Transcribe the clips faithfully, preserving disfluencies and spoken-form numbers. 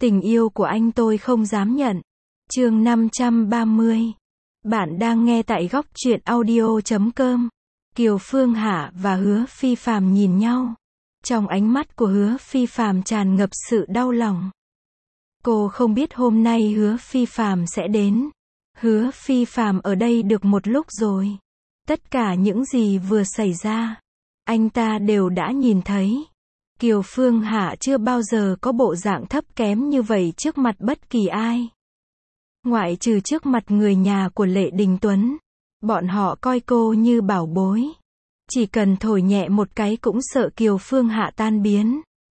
Tình yêu của anh tôi không dám nhận. Chương năm trăm ba mươi. Bạn đang nghe tại góc truyện audio chấm com. Kiều Phương Hạ và Hứa Phi Phàm nhìn nhau. Trong ánh mắt của Hứa Phi Phàm tràn ngập sự đau lòng. Cô không biết hôm nay Hứa Phi Phàm sẽ đến. Hứa Phi Phàm ở đây được một lúc rồi. Tất cả những gì vừa xảy ra, anh ta đều đã nhìn thấy. Kiều Phương Hạ chưa bao giờ có bộ dạng thấp kém như vậy trước mặt bất kỳ ai. Ngoại trừ trước mặt người nhà của Lệ Đình Tuấn. Bọn họ coi cô như bảo bối. Chỉ cần thổi nhẹ một cái cũng sợ Kiều Phương Hạ tan biến.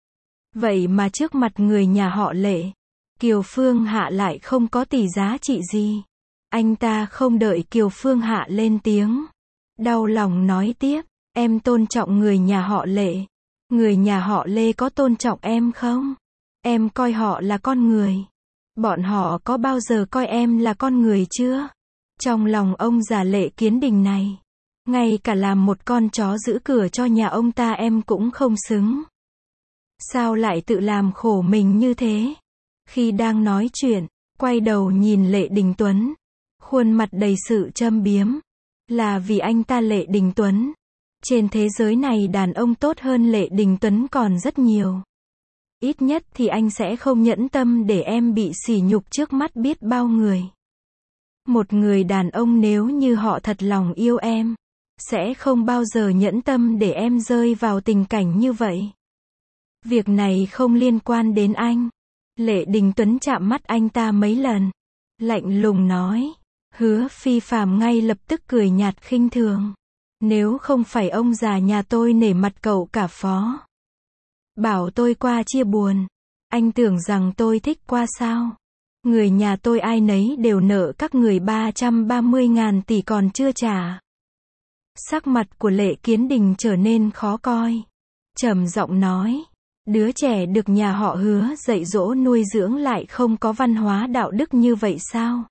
Vậy mà trước mặt người nhà họ Lệ, Kiều Phương Hạ lại không có tỷ giá trị gì. Anh ta không đợi Kiều Phương Hạ lên tiếng. Đau lòng nói tiếp, em tôn trọng người nhà họ Lệ. Người nhà họ Lê có tôn trọng em không? Em coi họ là con người. Bọn họ có bao giờ coi em là con người chưa? Trong lòng ông già Lệ Kiến Đình này, ngay cả làm một con chó giữ cửa cho nhà ông ta em cũng không xứng. Sao lại tự làm khổ mình như thế? Khi đang nói chuyện, quay đầu nhìn Lệ Đình Tuấn, khuôn mặt đầy sự châm biếm. Là vì anh ta Lệ Đình Tuấn. Trên thế giới này đàn ông tốt hơn Lệ Đình Tuấn còn rất nhiều. Ít nhất thì anh sẽ không nhẫn tâm để em bị sỉ nhục trước mắt biết bao người. Một người đàn ông nếu như họ thật lòng yêu em, sẽ không bao giờ nhẫn tâm để em rơi vào tình cảnh như vậy. Việc này không liên quan đến anh. Lệ Đình Tuấn chạm mắt anh ta mấy lần, lạnh lùng nói. Hứa Phi Phàm ngay lập tức cười nhạt khinh thường. Nếu không phải ông già nhà tôi nể mặt cậu cả phó, bảo tôi qua chia buồn, anh tưởng rằng tôi thích qua sao? Người nhà tôi ai nấy đều nợ các người ba trăm ba mươi ngàn tỷ còn chưa trả. Sắc mặt của Lệ Kiến Đình trở nên khó coi. Trầm giọng nói, đứa trẻ được nhà họ Hứa dạy dỗ nuôi dưỡng lại không có văn hóa đạo đức như vậy sao?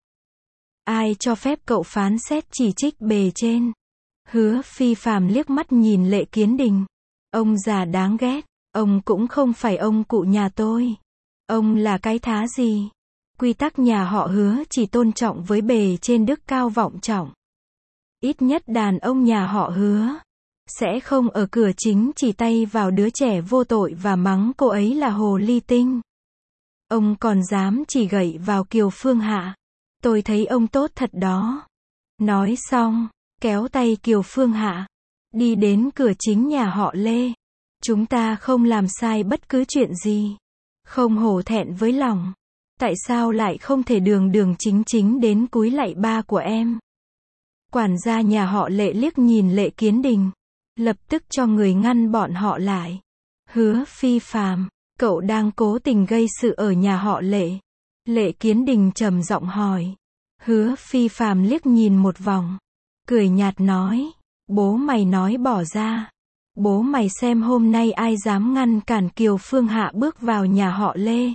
Ai cho phép cậu phán xét chỉ trích bề trên? Hứa Phi Phàm liếc mắt nhìn Lệ Kiến Đình. Ông già đáng ghét. Ông cũng không phải ông cụ nhà tôi. Ông là cái thá gì? Quy tắc nhà họ Hứa chỉ tôn trọng với bề trên đức cao vọng trọng. Ít nhất đàn ông nhà họ Hứa sẽ không ở cửa chính chỉ tay vào đứa trẻ vô tội và mắng cô ấy là hồ ly tinh. Ông còn dám chỉ gậy vào Kiều Phương Hạ. Tôi thấy ông tốt thật đó. Nói xong, kéo tay Kiều Phương Hạ, đi đến cửa chính nhà họ Lê. Chúng ta không làm sai bất cứ chuyện gì. Không hổ thẹn với lòng. Tại sao lại không thể đường đường chính chính đến cúi lạy ba của em? Quản gia nhà họ Lệ liếc nhìn Lệ Kiến Đình, lập tức cho người ngăn bọn họ lại. Hứa Phi Phàm, cậu đang cố tình gây sự ở nhà họ Lệ. Lệ Kiến Đình trầm giọng hỏi. Hứa Phi Phàm liếc nhìn một vòng, cười nhạt nói, bố mày nói bỏ ra. Bố mày xem hôm nay ai dám ngăn cản Kiều Phương Hạ bước vào nhà họ Lê.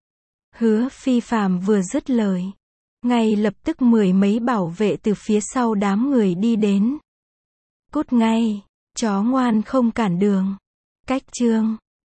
Hứa Phi Phàm vừa dứt lời, ngay lập tức mười mấy bảo vệ từ phía sau đám người đi đến. Cút ngay, chó ngoan không cản đường. Cách chương